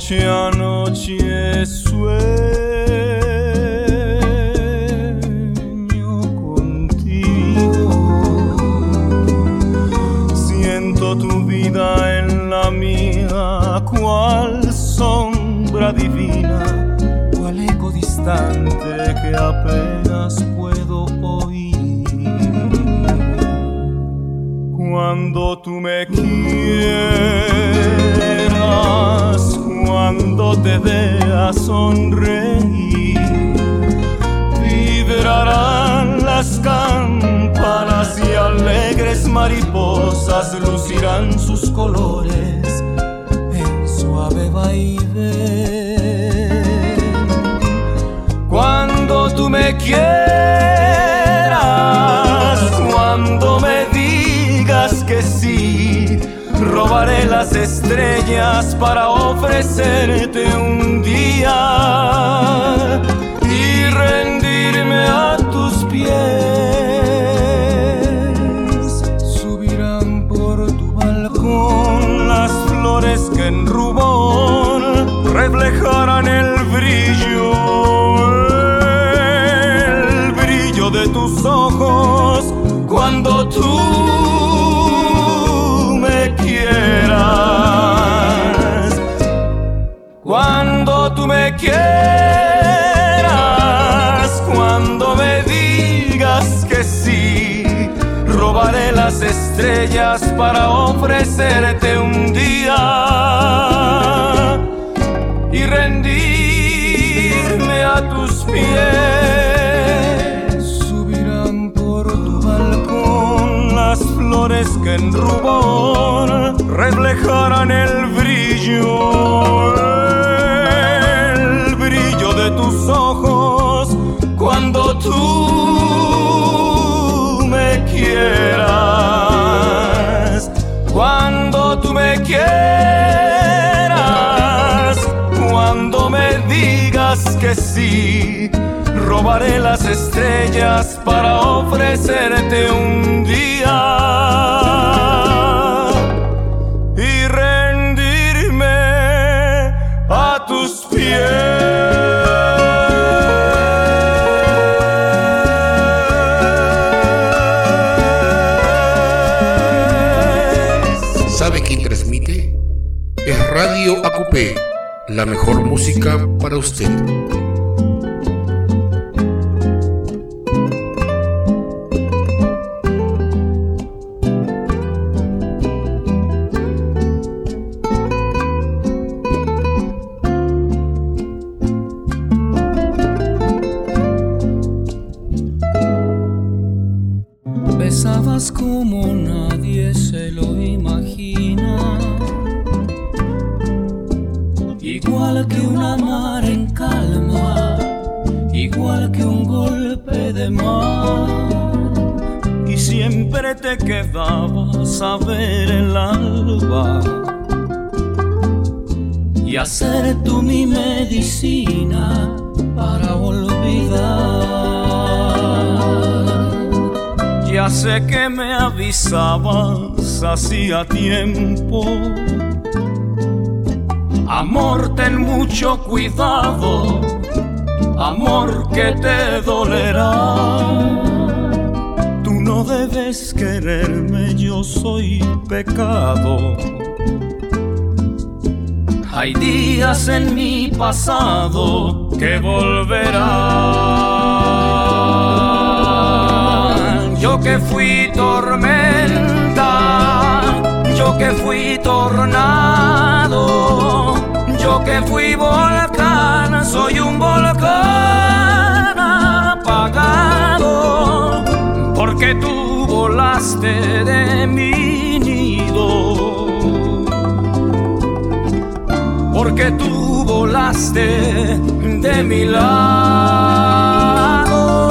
noche a noche sueño contigo. Siento tu vida en la mía, cual sombra divina, cual eco distante que apenas puedo oír. Cuando tú me quieras, cuando te veas sonreír, vibrarán las campanas y alegres mariposas lucirán sus colores en suave vaivén. Cuando tú me quieras, cuando me digas que sí, robaré las estrellas para ofrecerte un día y rendirme a tus pies. Subirán por tu balcón las flores que en rubor reflejarán el brillo de tus ojos. Cuando tú me quieras, cuando tú me quieras, cuando me digas que sí, robaré las estrellas para ofrecerte un día y rendirme a tus pies. Las flores que en rubor reflejarán el brillo de tus ojos. Cuando tú me quieras, cuando tú me quieras, cuando me digas que sí, robaré las estrellas para ofrecerte un día y rendirme a tus pies. ¿Sabe quién transmite? Es Radio ACUPE, la mejor música para usted. Besabas como nadie se lo imagina, igual que una mar en calma, igual que un golpe de mar. Y siempre te quedabas a ver el alba y hacer tú mi medicina para olvidar. Ya sé que me avisabas hacía tiempo. Amor, ten mucho cuidado, amor, que te dolerá. Tú no debes quererme, yo soy pecado. Hay días en mi pasado que volverán. Yo que fui tormenta, yo que fui tornado, yo que fui volcán, soy un volcán apagado, porque tú volaste de mi nido, porque tú volaste de mi lado.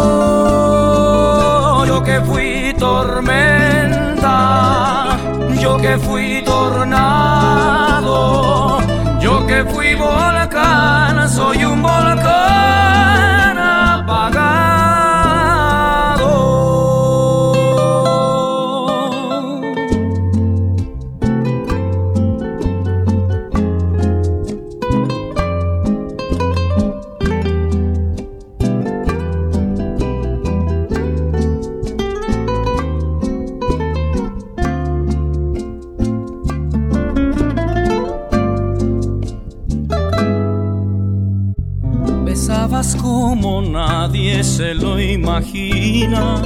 Yo que fui tormenta, yo que fui tornado, yo que fui volcán, soy un volcán apagado. como nadie se lo imagina.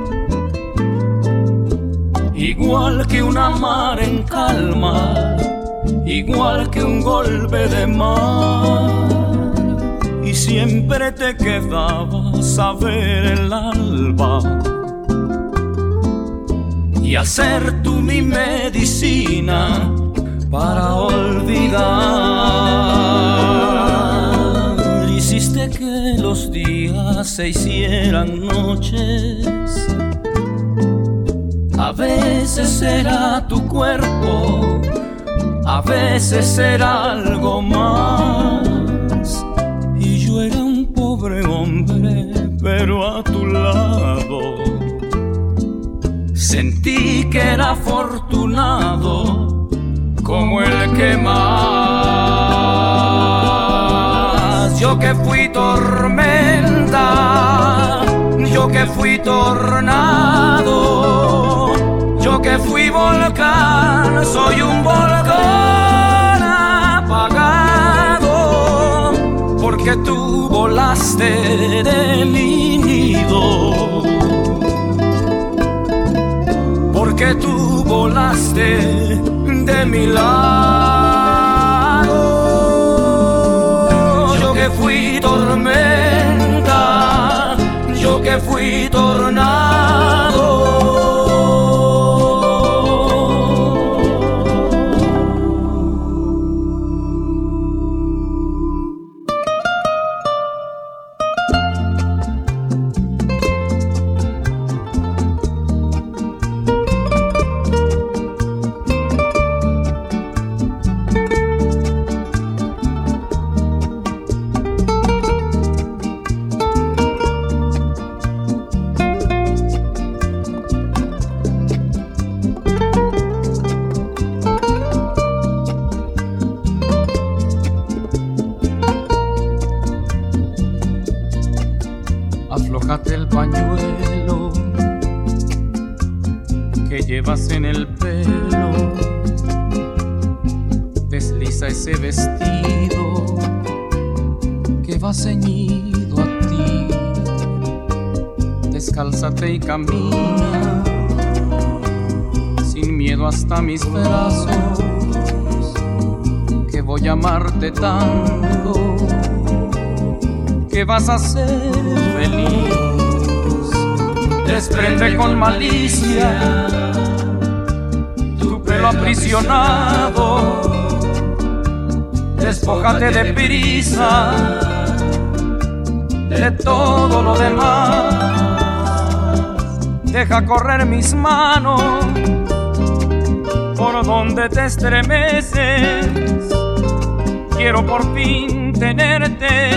Igual que una mar en calma, igual que un golpe de mar, y siempre te quedabas a ver el alba y hacer tú mi medicina para olvidar. Hiciste que los días se hicieran noches. A veces era tu cuerpo, a veces era algo más. Y yo era un pobre hombre, pero a tu lado sentí que era afortunado como el que más. Yo que fui tormenta, yo que fui tornado, yo que fui volcán, soy un volcán apagado, porque tú volaste de mi nido, porque tú volaste de mi lado. Yo que fui tormenta, yo que fui tornado. Aflójate el pañuelo que llevas en el pelo, desliza ese vestido que va ceñido a ti, descálzate y camina sin miedo hasta mis brazos, que voy a amarte tanto que vas a ser feliz. Desprende con malicia tu pelo aprisionado, despójate de prisa de todo lo demás. Deja correr mis manos por donde te estremeces. Quiero por fin tenerte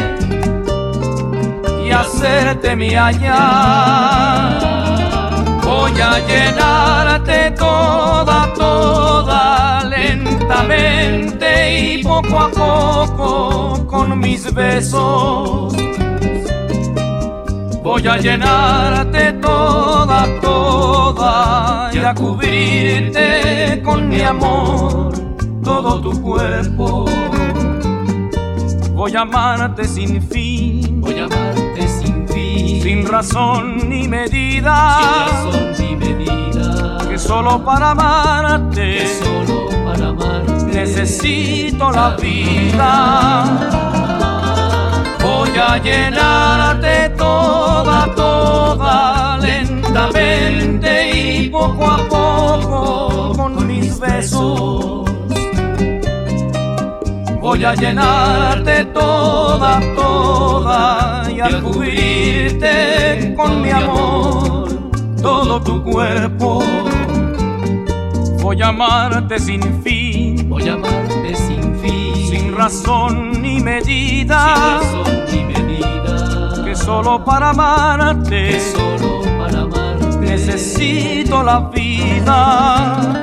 y hacerte mía ya. Voy a llenarte toda, toda, lentamente y poco a poco con mis besos. Voy a llenarte toda, toda y a cubrirte con mi amor todo tu cuerpo. Voy a amarte sin fin, voy a amarte sin fin, sin razón ni medida, sin razón ni medida, que solo para amarte, que solo para amarte necesito la vida. Voy a llenarte toda, toda, lentamente y poco a poco con mis besos. Voy a llenarte toda, toda y a cubrirte con mi amor todo tu cuerpo. Voy a amarte sin fin, voy a amarte sin fin, sin razón ni medida, sin razón ni medida, que solo para amarte, que solo para amarte necesito la vida.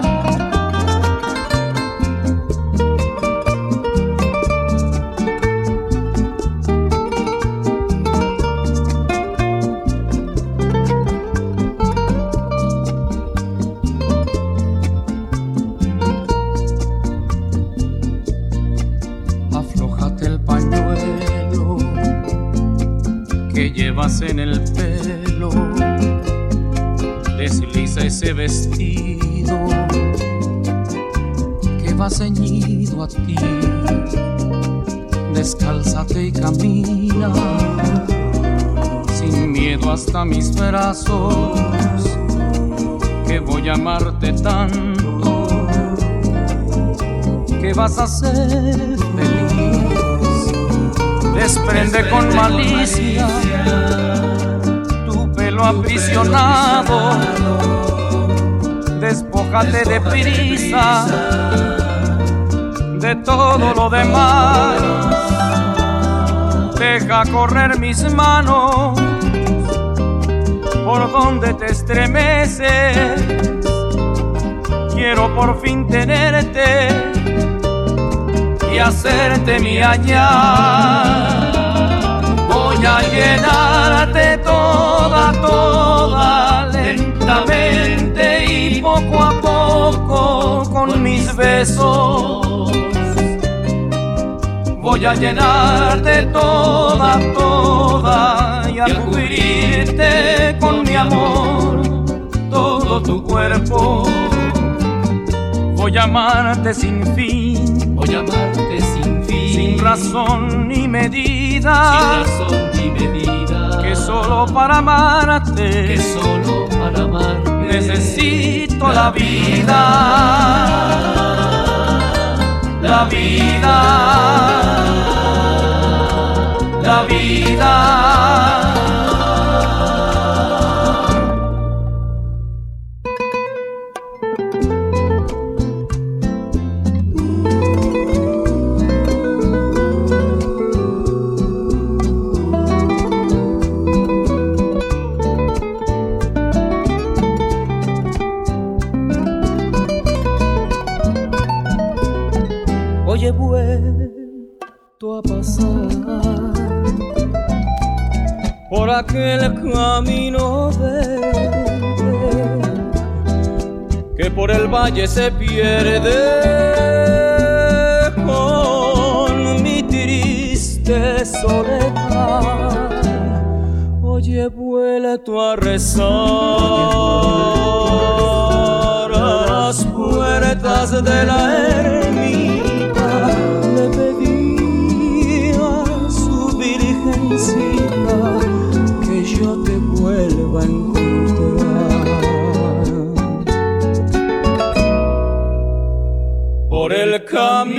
llevas en el pelo, desliza ese vestido que va ceñido a ti. Descálzate y camina sin miedo hasta mis brazos, que voy a amarte tanto que vas a ser feliz. Desprende con malicia tu pelo aprisionado, despójate de prisa de todo lo demás. Deja correr mis manos por donde te estremeces. Quiero por fin tenerte y hacerte mía ya. Voy a llenarte toda, toda, lentamente y poco a poco con mis besos. Voy a llenarte toda, toda y a cubrirte con mi amor todo tu cuerpo. Voy a amarte sin fin, voy a amarte sin fin, sin razón ni medida, sin razón ni medida, que solo para amarte, que solo para amarte necesito la vida, la vida, la vida. He vuelto a pasar por aquel camino verde que por el valle se pierde con mi triste soledad. Hoy he vuelto a rezar a las puertas de la ermita. Le pedí a su virgencita que yo te vuelva a encontrar. Por el camino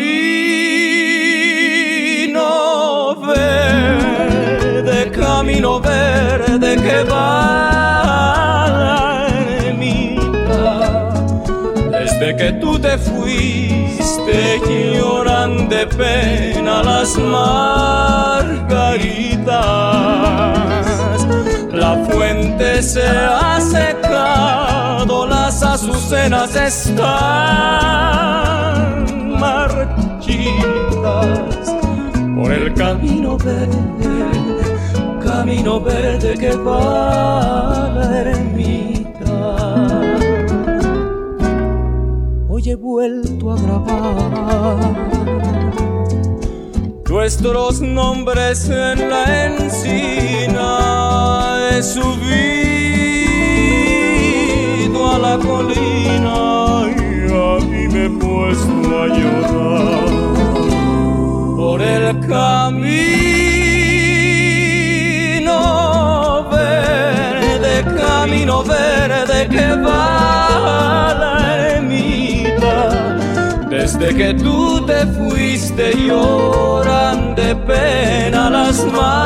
verde que va a la ermita. Desde que tú te fuiste lloran de pena las margaritas. La fuente se ha secado, las azucenas están marchitas. Por el camino verde que va a la ermita. Hoy he vuelto a grabar nuestros nombres en la encina. He subido a la colina y ahí me he puesto a llorar. Por el camino verde que va a la ermita. Desde que tú te fuiste lloran de pena las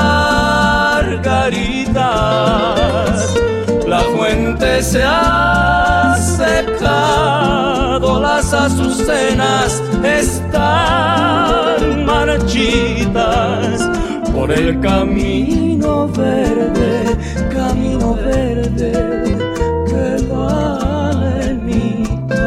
margaritas. La fuente se ha secado, las azucenas están marchitas. Por el camino verde que va a la ermita.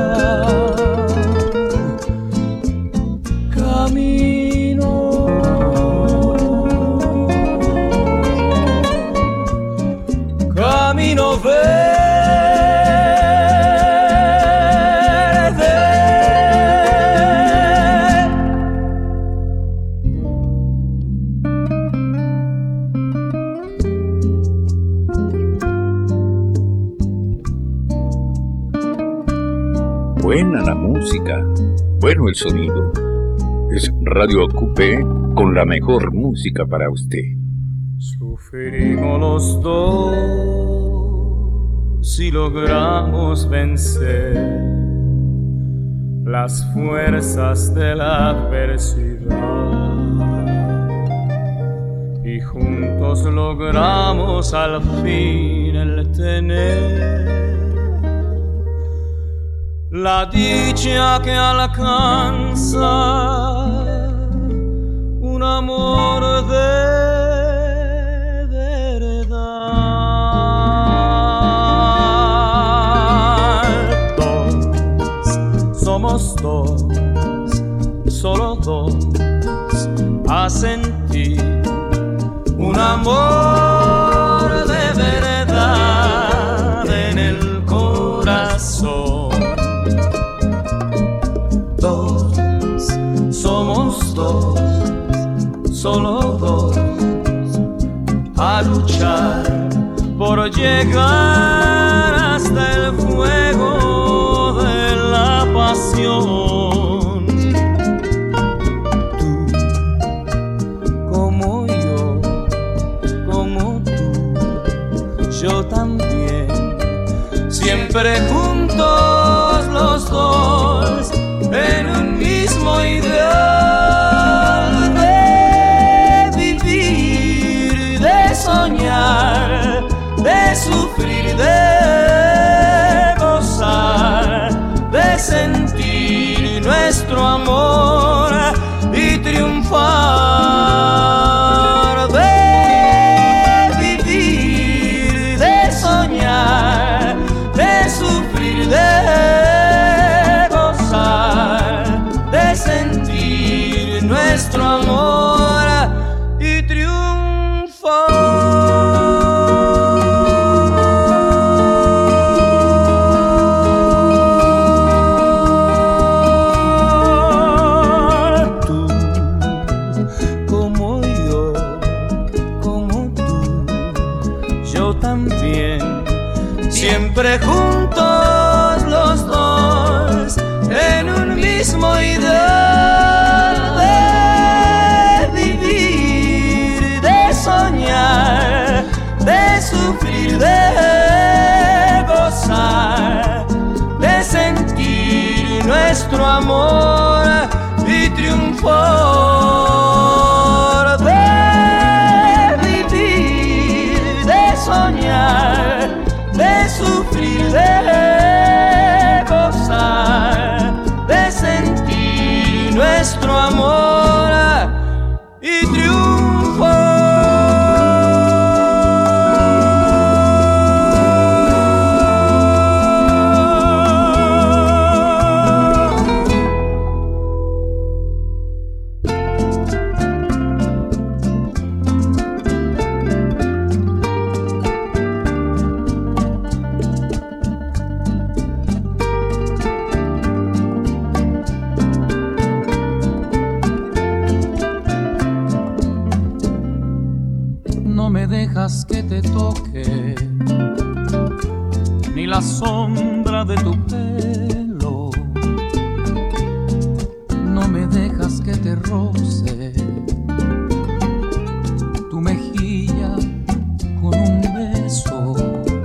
Camino verde. Buena la música, bueno el sonido. Es Radio Acupé con la mejor música para usted. Sufrimos los dos y logramos vencer las fuerzas de la adversidad. Y juntos logramos al fin el tener la dicha que alcanza un amor de verdad. Dos, somos dos, solo dos, a sentir un amor de verdad en el corazón. Somos dos, solo dos, a luchar por llegar hasta el fuego de la pasión. Tú, como yo, como tú, yo también, siempre juntos los dos en un mismo ideal de vivir, de soñar, de sufrir, de gozar, de sentir nuestro amor y triunfar, de vivir, de soñar, de sufrir, de sentir nuestro amor y triunfar. Tú, como yo, como tú, yo también, siempre juntos los dos en un mismo ideal de vivir, de soñar, de sufrir, de gozar, de sentir nuestro amor y triunfar, de vivir, de soñar, de sufrir, de gozar, de sentir nuestro amor y triunfar. Que te toque ni la sombra de tu pelo, no me dejas que te roce tu mejilla con un beso.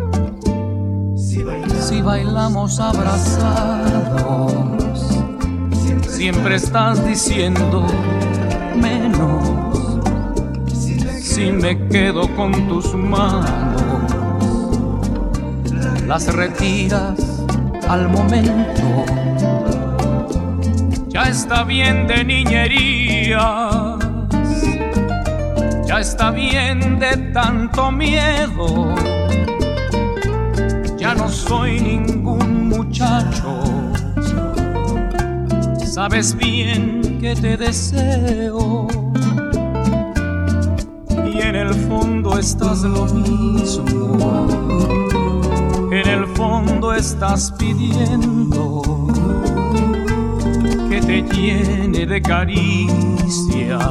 Si bailamos abrazados, siempre estás diciendo menos. Si me quedo con tus manos, las retiras al momento. Ya está bien de niñerías, ya está bien de tanto miedo. Ya no soy ningún muchacho, sabes bien que te deseo. Y en el fondo estás lo mismo, en el fondo estás pidiendo que te llene de caricias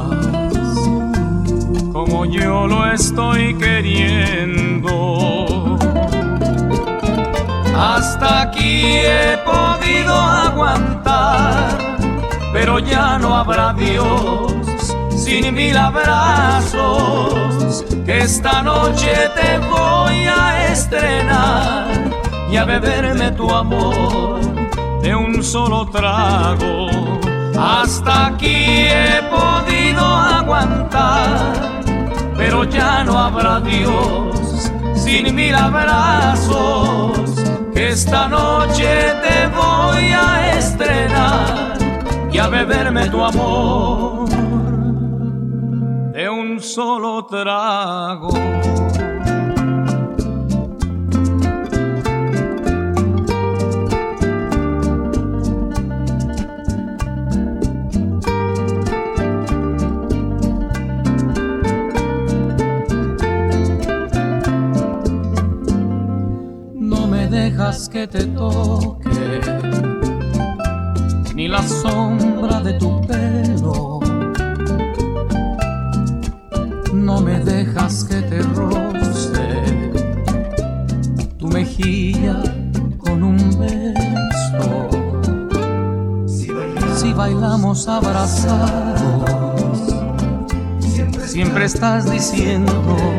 como yo lo estoy queriendo. Hasta aquí he podido aguantar, pero ya no habrá Dios sin mil abrazos, que esta noche te voy a estrenar y a beberme tu amor de un solo trago. Hasta aquí he podido aguantar, pero ya no habrá Dios sin mil abrazos, que esta noche te voy a estrenar y a beberme tu amor de un solo trago. Que te toque ni la sombra de tu pelo, no me dejas que te roce tu mejilla con un beso. Si bailamos abrazados, siempre estás diciendo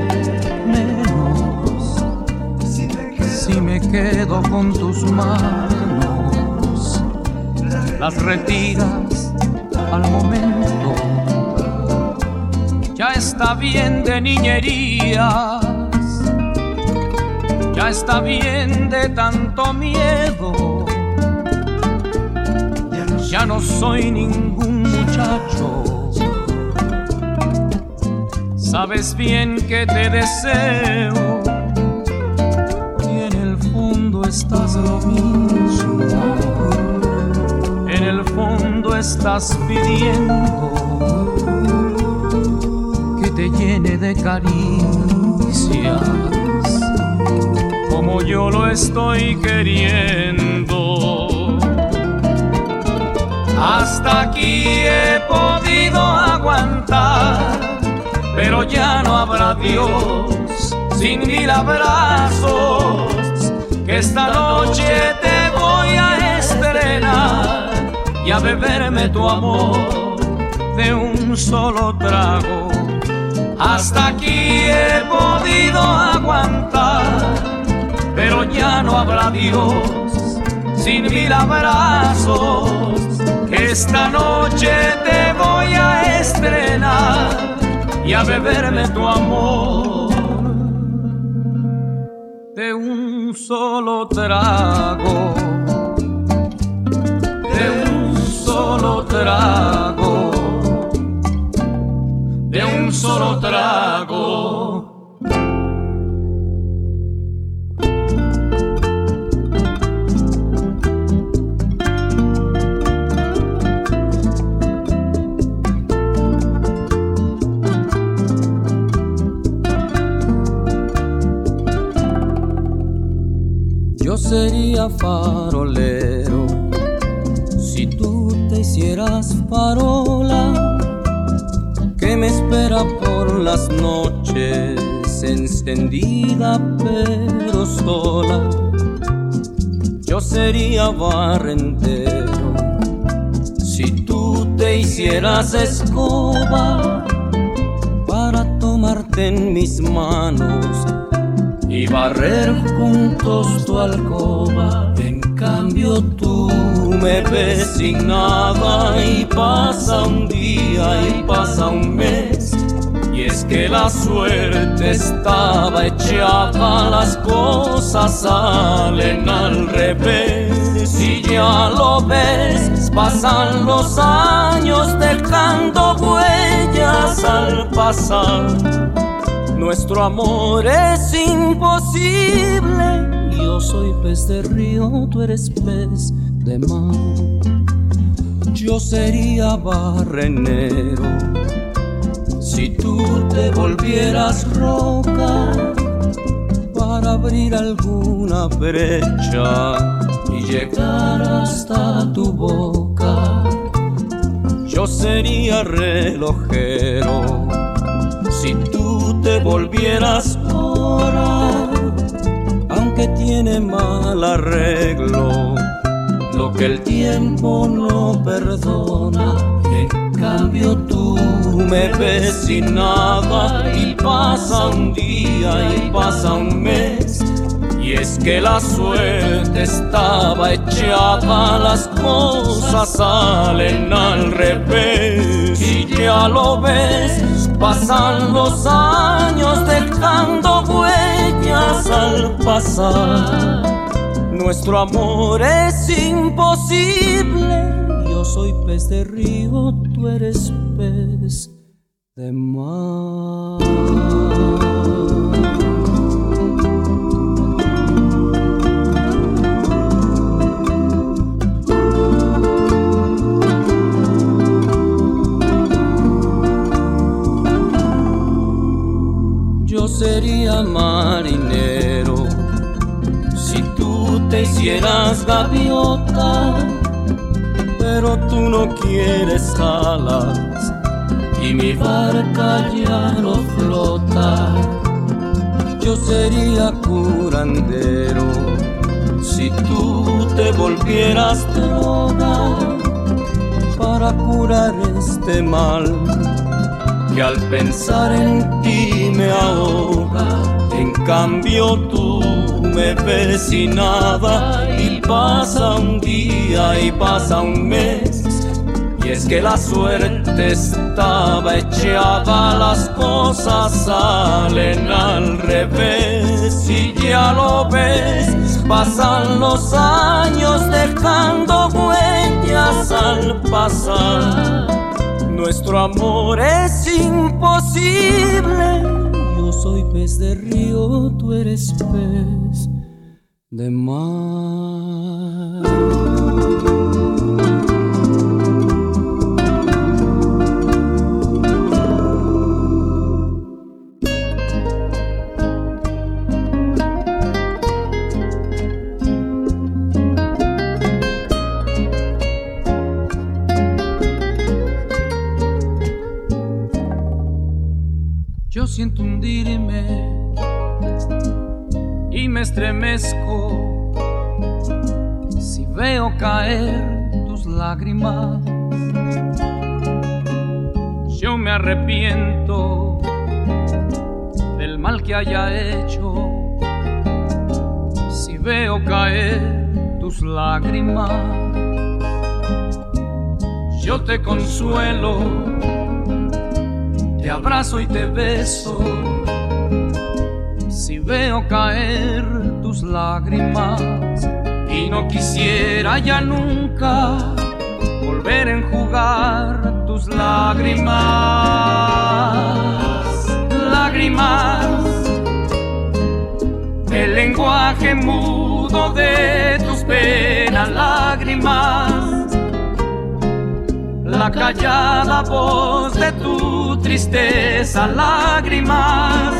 si me quedo con tus manos, las retiras al momento. Ya está bien de niñerías, ya está bien de tanto miedo. Ya no soy ningún muchacho, sabes bien que te deseo. Estás lo mismo, en el fondo estás pidiendo que te llene de caricias, como yo lo estoy queriendo. Hasta aquí he podido aguantar, pero ya no habrá Dios sin mil abrazos, que esta noche te voy a estrenar y a beberme tu amor de un solo trago. Hasta aquí he podido aguantar, pero ya no habrá Dios sin mil abrazos, que esta noche te voy a estrenar y a beberme tu amor de un solo trago, de un solo trago, de un solo trago. Yo sería farolero si tú te hicieras farola, que me espera por las noches encendida pero sola. Yo sería barrendero si tú te hicieras escoba, para tomarte en mis manos y barrer juntos tu alcoba. En cambio tú me ves sin nada, y pasa un día y pasa un mes, y es que la suerte estaba echada, las cosas salen al revés. Y ya lo ves, pasan los años dejando huellas al pasar. Nuestro amor es imposible. Yo soy pez de río, tú eres pez de mar. Yo sería barrenero si tú te volvieras roca, para abrir alguna brecha y llegar hasta tu boca. Yo sería relojero si tú te volvieras hora, aunque que tiene mal arreglo, lo que el tiempo no perdona. En cambio tú me ves sin nada, y pasa un día y pasa un mes, y es que la suerte estaba echada, las cosas salen al revés. Y ya lo ves, pasan los años dejando huellas al pasar. Nuestro amor es imposible. Yo soy pez de río, tú eres pez de mar. Yo sería marinero si tú te hicieras gaviota, pero tú no quieres alas y mi barca ya no flota. Yo sería curandero si tú te volvieras droga para curar este mal que al pensar en ti me ahoga. En cambio tú me ves sin nada, y pasa un día y pasa un mes, y es que la suerte estaba echada, las cosas salen al revés. Y ya lo ves, pasan los años dejando huellas al pasar. Nuestro amor es imposible. Yo soy pez de río, tú eres pez de mar. Yo siento hundirme y me estremezco si veo caer tus lágrimas. Yo me arrepiento del mal que haya hecho si veo caer tus lágrimas. Yo te consuelo, te abrazo y te beso si veo caer tus lágrimas, y no quisiera ya nunca volver a enjugar tus lágrimas. Lágrimas, el lenguaje mudo de tus penas. Lágrimas, la callada voz de tu tristeza. Lágrimas,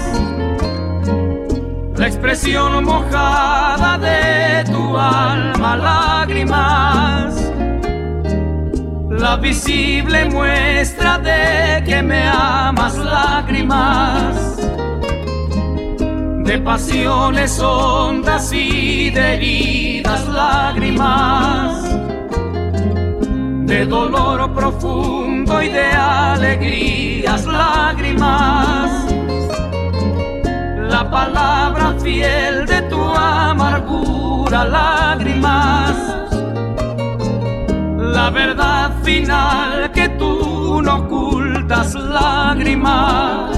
la expresión mojada de tu alma. Lágrimas, la visible muestra de que me amas. Lágrimas, de pasiones hondas y de heridas. Lágrimas, de dolor profundo y de alegrías. Lágrimas, la palabra fiel de tu amargura. Lágrimas, la verdad final que tú no ocultas. Lágrimas,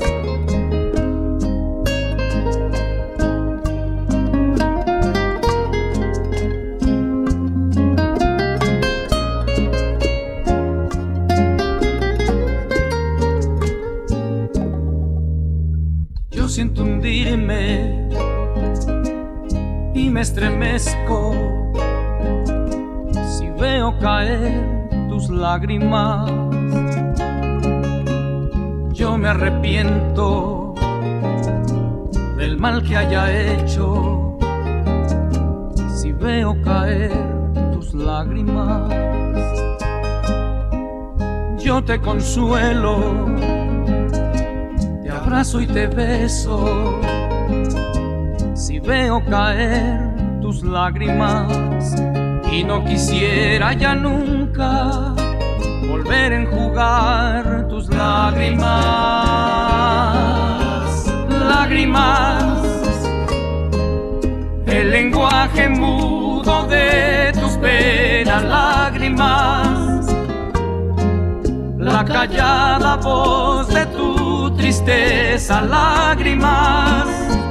yo siento hundirme y me estremezco si veo caer tus lágrimas. Yo me arrepiento del mal que haya hecho si veo caer tus lágrimas. Yo te consuelo, te abrazo y te beso si veo caer tus lágrimas y no quisiera ya nunca volver a enjugar tus lágrimas. Lágrimas, el lenguaje mudo de tus penas. Lágrimas, la callada voz de tu tristeza. Lágrimas,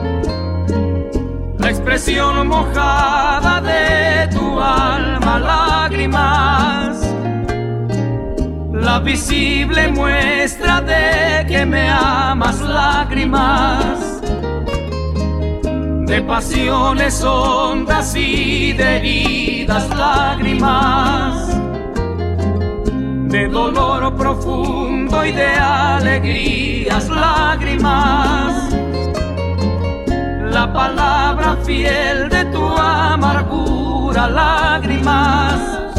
la expresión mojada de tu alma. Lágrimas, la visible muestra de que me amas. Lágrimas, de pasiones hondas y de heridas. Lágrimas, de dolor profundo y de alegrías. Lágrimas, la palabra fiel de tu amargura. Lágrimas,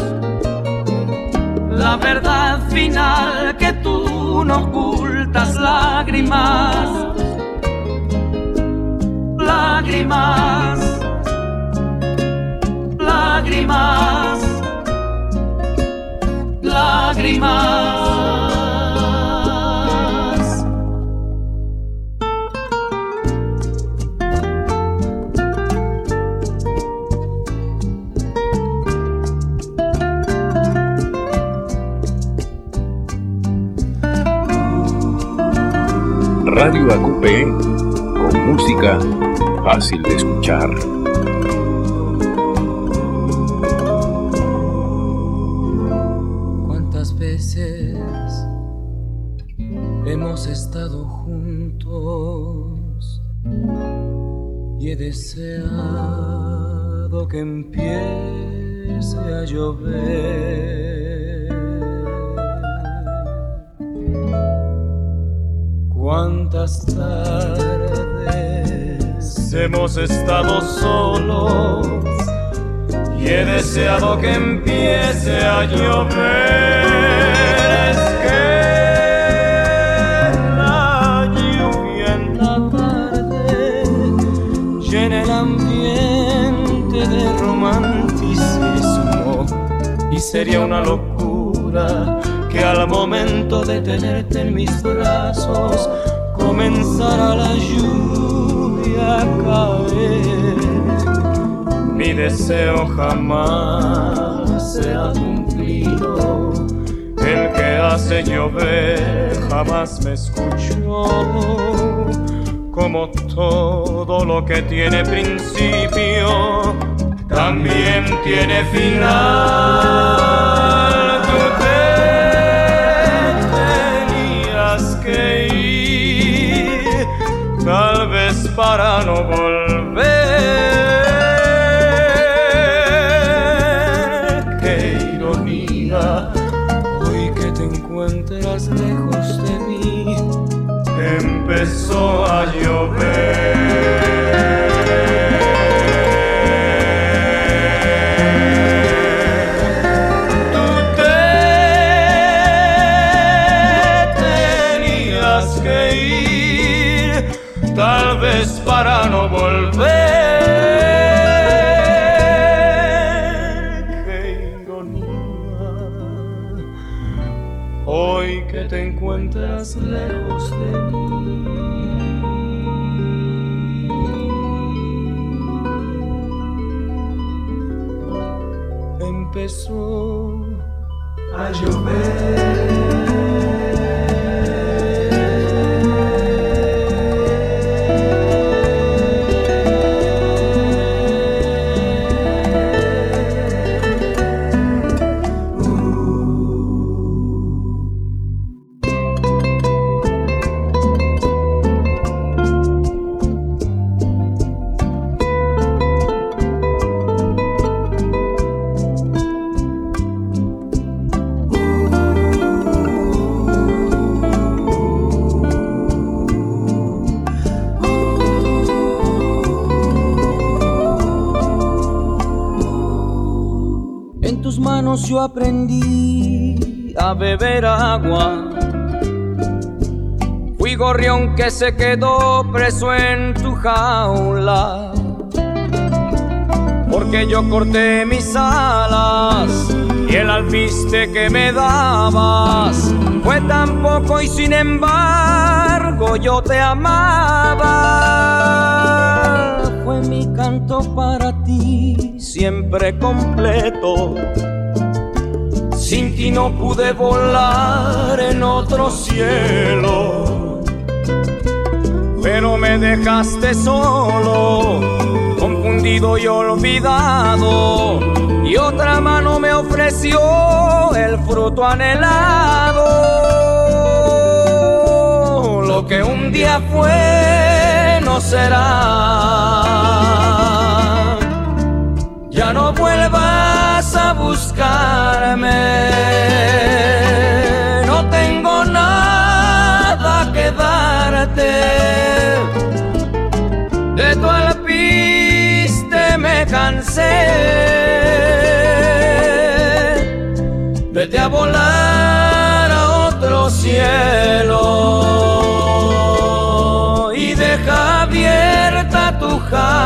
la verdad final que tú no ocultas. Lágrimas, lágrimas, lágrimas, lágrimas. Radio Acupé, con música fácil de escuchar. ¿Cuántas veces hemos estado juntos y he deseado que empiece a llover? ¿Cuántas tardes hemos estado solos y he deseado que empiece a llover? Es que la lluvia en la tarde llena el ambiente de romanticismo y sería una locura que al momento de tenerte en mis brazos comenzara la lluvia a caer. Mi deseo jamás se ha cumplido, el que hace llover jamás me escuchó. Como todo lo que tiene principio, también tiene final. Que ir, tal vez para no volver. Qué ironía, hoy que te encuentras lejos de mí, empezó a llover. Tal vez para no volver. Qué ironía, hoy que te encuentras lejos de mí. Empezó a llover. Yo aprendí a beber agua. Fui gorrión que se quedó preso en tu jaula. porque yo corté mis alas y el alpiste que me dabas fue tan poco y sin embargo yo te amaba. Fue mi canto para ti siempre completo. Sin ti no pude volar en otro cielo, pero me dejaste solo, confundido y olvidado, y otra mano me ofreció el fruto anhelado. Lo que un día fue no será. Ya no vuelvas a buscarme, no tengo nada que darte. De tu alpiste me cansé. Vete a volar a otro cielo y deja abierta tu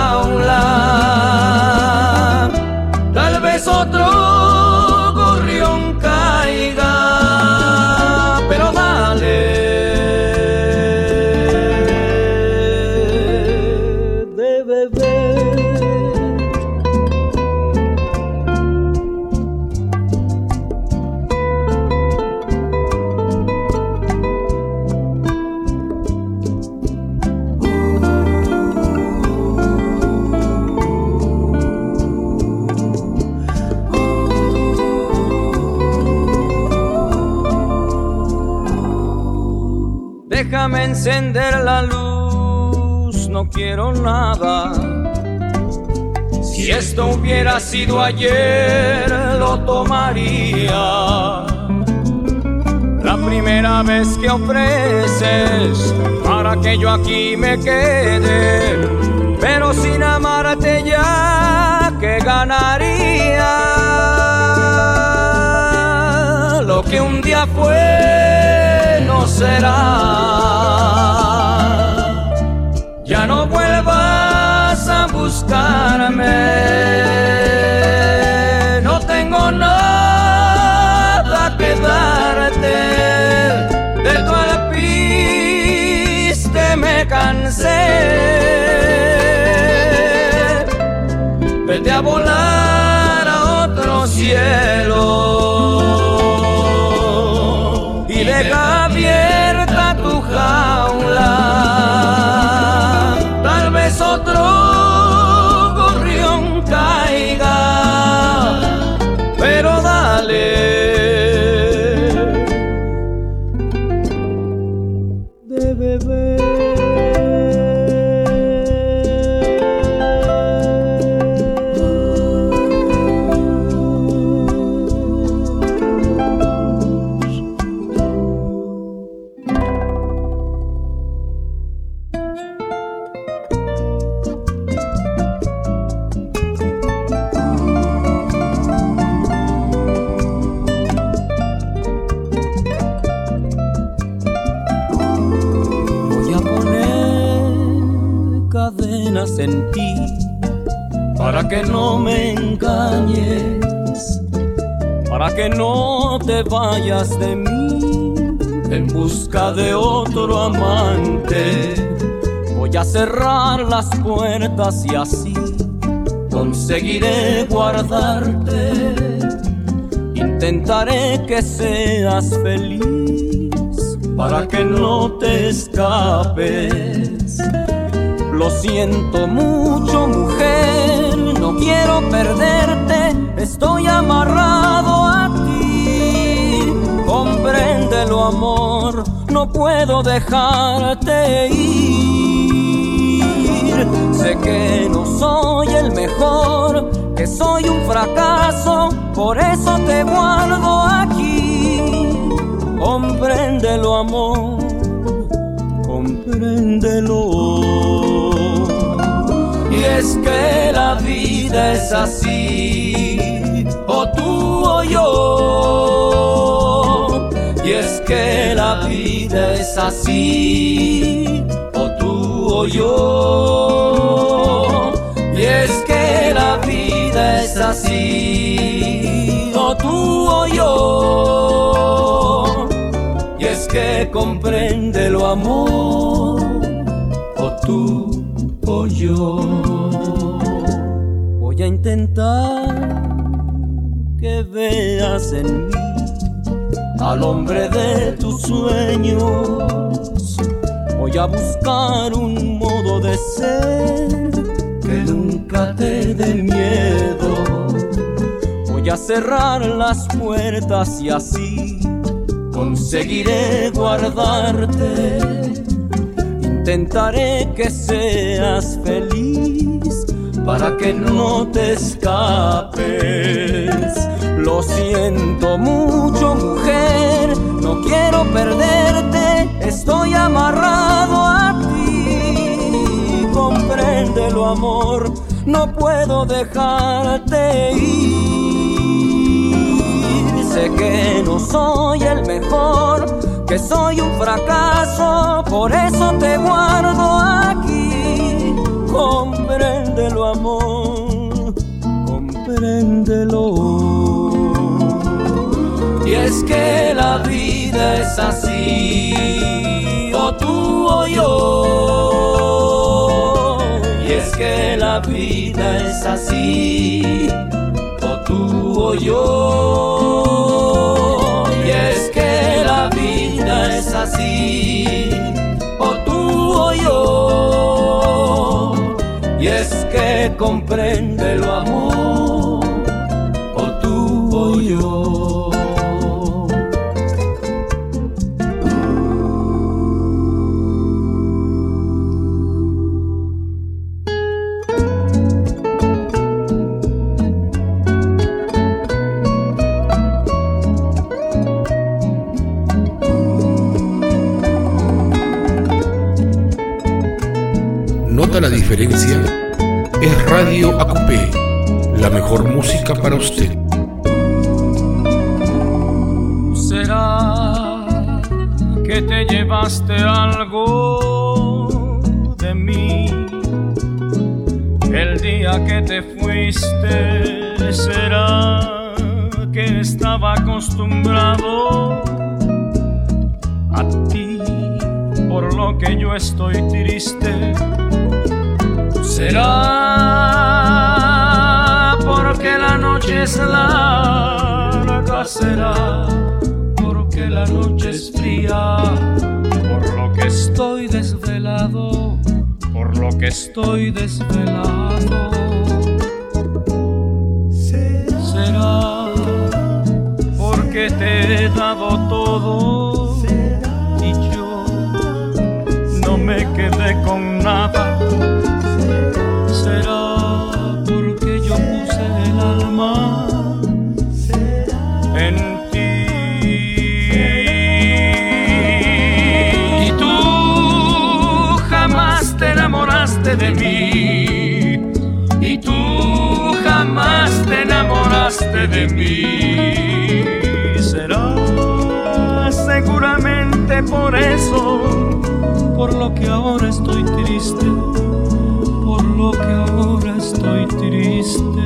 jaula. Tal vez otro gorrión caiga, pero dale. Déjame encender la luz, no quiero nada. Si esto hubiera sido ayer, lo tomaría. La primera vez que ofreces para que yo aquí me quede, pero sin amarte ya, ¿qué ganaría? Lo que un día fue no será. Ya no vuelvas a buscarme, no tengo nada que darte. De tu alpiste me cansé. Vete a volar a otro cielo y deja abierta tu jaula. Tal vez otro gorrión caiga, pero dale. De beber. En ti, para que no me engañes, para que no te vayas de mí en busca de otro amante. Voy a cerrar las puertas y así conseguiré guardarte. Intentaré que seas feliz para que no te escapes. Lo siento mucho, mujer, no quiero perderte, estoy amarrado a ti. Compréndelo, amor, no puedo dejarte ir. Sé que no soy el mejor, que soy un fracaso, por eso te guardo aquí. Compréndelo, amor, compréndelo. Y es que la vida es así, o tú o yo. Y es que la vida es así, o tú o yo. Y es que la vida así, o tú o yo. Y es que compréndelo, amor, o tú o yo. Voy a intentar que veas en mí al hombre de tus sueños. Voy a buscar un modo de ser que nunca te dé miedo. Voy a cerrar las puertas y así conseguiré guardarte. Intentaré que seas feliz para que no te escapes. Lo siento mucho, mujer, no quiero perderte, estoy amarrado a ti. Compréndelo, amor, no puedo dejarte ir. Sé que no soy el mejor, que soy un fracaso, por eso te guardo aquí. Compréndelo, amor, compréndelo. Y es que la vida es así, o tú o yo. Y es que la vida es así, o tú o yo. Y es que la vida es así, o tú o yo. Y es que compréndelo, amor, o tú o yo. ¿Nota la diferencia? Es Radio Acupé, la mejor música para usted. ¿Será que te llevaste algo de mí? El día que te fuiste, ¿será que estaba acostumbrado a ti? Por lo que yo estoy triste. ¿Será porque la noche es larga? ¿Será porque la noche es fría? Por lo que estoy desvelado, por lo que estoy desvelado. ¿Será porque te he dado todo y yo no me quedé con nada? ¿Será porque yo puse el alma en ti? Y tú jamás te enamoraste de mí. Y tú jamás te enamoraste de mí. Será seguramente por eso, por lo que ahora estoy triste. Por lo que ahora estoy triste.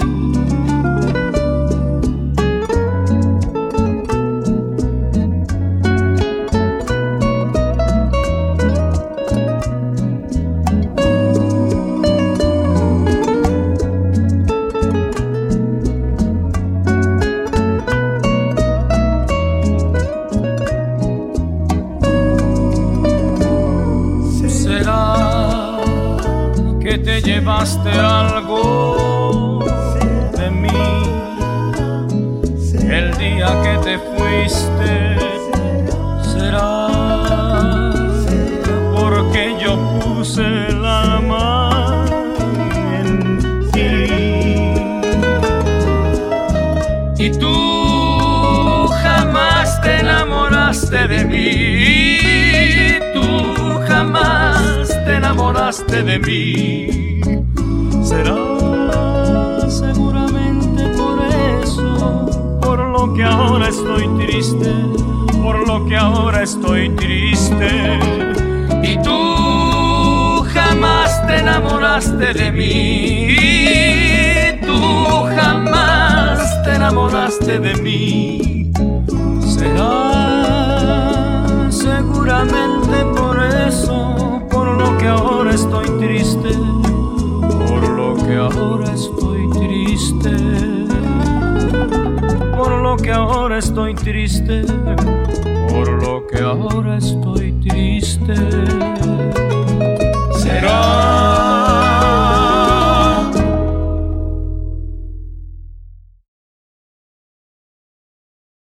Te llevaste algo de mí el día que te fuiste. ¿Será porque yo puse el alma en ti? Y tú jamás te enamoraste de mí. Tú jamás te enamoraste de mí. Será seguramente por eso, por lo que ahora estoy triste, por lo que ahora estoy triste. Y tú jamás te enamoraste de mí. Tú jamás alejaste de mí. Será seguramente por eso, por lo que ahora estoy triste, por lo que ahora estoy triste, por lo que ahora estoy triste, por lo que ahora estoy triste.